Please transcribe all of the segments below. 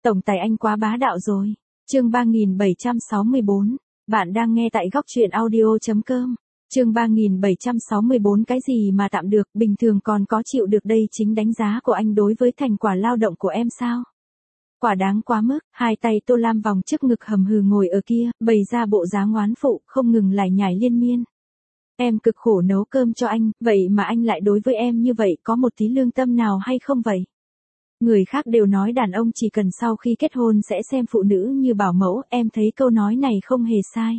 Tổng tài anh quá bá đạo rồi. Chương 3764. Bạn đang nghe tại góc truyện audio.com. Chương 3764 cái gì mà tạm được, bình thường còn có chịu được đây chính đánh giá của anh đối với thành quả lao động của em sao? Quả đáng quá mức, hai tay Tô Lam vòng trước ngực hầm hừ ngồi ở kia, bày ra bộ dáng oán phụ, không ngừng lải nhải liên miên. Em cực khổ nấu cơm cho anh, vậy mà anh lại đối với em như vậy, có một tí lương tâm nào hay không vậy? Người khác đều nói đàn ông chỉ cần sau khi kết hôn sẽ xem phụ nữ như bảo mẫu, em thấy câu nói này không hề sai.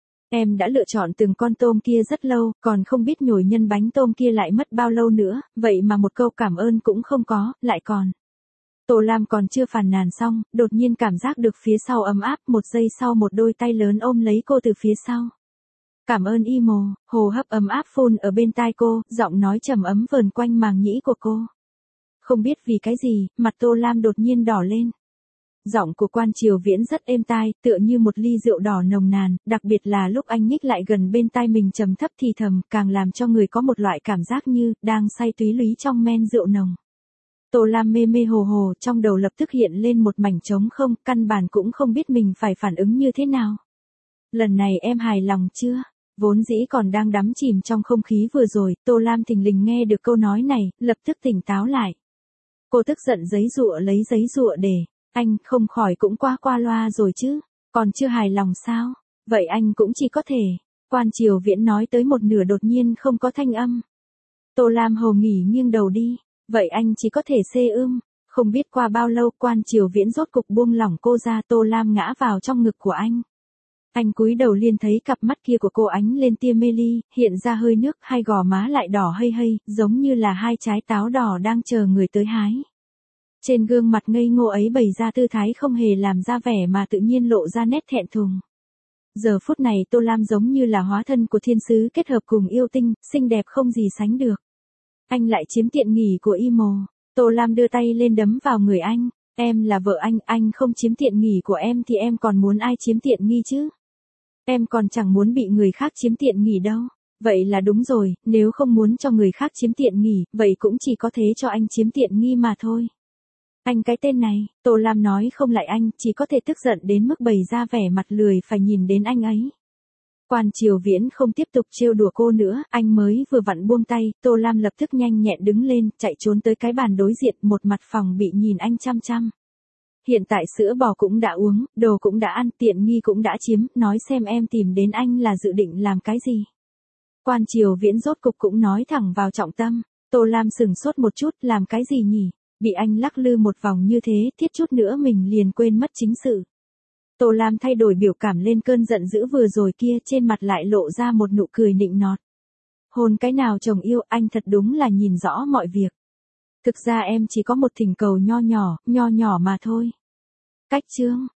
Em đã lựa chọn từng con tôm kia rất lâu, còn không biết nhồi nhân bánh tôm kia lại mất bao lâu nữa, vậy mà một câu cảm ơn cũng không có, lại còn. Tô Lam còn chưa phàn nàn xong, đột nhiên cảm giác được phía sau ấm áp, một giây sau một đôi tay lớn ôm lấy cô từ phía sau. Cảm ơn Imo, hồ hấp ấm áp phun ở bên tai cô, giọng nói trầm ấm vờn quanh màng nhĩ của cô. Không biết vì cái gì, mặt Tô Lam đột nhiên đỏ lên. Giọng của Quan Triều Viễn rất êm tai, tựa như một ly rượu đỏ nồng nàn, đặc biệt là lúc anh nhích lại gần bên tai mình trầm thấp thì thầm, càng làm cho người có một loại cảm giác như đang say túy lúy trong men rượu nồng. Tô Lam mê mê hồ hồ, trong đầu lập tức hiện lên một mảnh trống không, căn bản cũng không biết mình phải phản ứng như thế nào. Lần này em hài lòng chưa? Vốn dĩ còn đang đắm chìm trong không khí vừa rồi, Tô Lam thình lình nghe được câu nói này, lập tức tỉnh táo lại. Cô tức giận lấy giấy rụa để, anh không khỏi cũng qua loa rồi chứ, còn chưa hài lòng sao? Vậy anh cũng chỉ có thể. Quan Triều Viễn nói tới một nửa đột nhiên không có thanh âm. Tô Lam hồ nghỉ nghiêng đầu đi, vậy anh chỉ có thể xê ưm. Không biết qua bao lâu Quan Triều Viễn rốt cục buông lỏng cô ra, Tô Lam ngã vào trong ngực của anh. Anh cúi đầu liền thấy cặp mắt kia của cô ánh lên tia mê ly, hiện ra hơi nước, hai gò má lại đỏ hây hây, giống như là hai trái táo đỏ đang chờ người tới hái. Trên gương mặt ngây ngô ấy bày ra tư thái không hề làm ra vẻ mà tự nhiên lộ ra nét thẹn thùng. Giờ phút này Tô Lam giống như là hóa thân của thiên sứ kết hợp cùng yêu tinh, xinh đẹp không gì sánh được. Anh lại chiếm tiện nghỉ của Imo. Tô Lam đưa tay lên đấm vào người anh. Em là vợ anh không chiếm tiện nghỉ của em thì em còn muốn ai chiếm tiện nghi chứ? Em còn chẳng muốn bị người khác chiếm tiện nghỉ đâu. Vậy là đúng rồi, nếu không muốn cho người khác chiếm tiện nghỉ, vậy cũng chỉ có thế cho anh chiếm tiện nghi mà thôi. Anh cái tên này, Tô Lam nói không lại anh, chỉ có thể tức giận đến mức bày ra vẻ mặt lười phải nhìn đến anh ấy. Quan Triều Viễn không tiếp tục trêu đùa cô nữa, anh mới vừa vặn buông tay, Tô Lam lập tức nhanh nhẹn đứng lên, chạy trốn tới cái bàn đối diện, một mặt phòng bị nhìn anh chăm chăm. Hiện tại sữa bò cũng đã uống, đồ cũng đã ăn, tiện nghi cũng đã chiếm, nói xem em tìm đến anh là dự định làm cái gì. Quan Triều Viễn rốt cục cũng nói thẳng vào trọng tâm. Tô Lam sừng sốt một chút, làm cái gì nhỉ? Bị anh lắc lư một vòng như thế, thiết chút nữa mình liền quên mất chính sự. Tô Lam thay đổi biểu cảm lên cơn giận dữ vừa rồi kia, trên mặt lại lộ ra một nụ cười nịnh nọt. Hôn cái nào chồng yêu, anh thật đúng là nhìn rõ mọi việc. Thực ra em chỉ có một thỉnh cầu nho nhỏ mà thôi. Cách chương.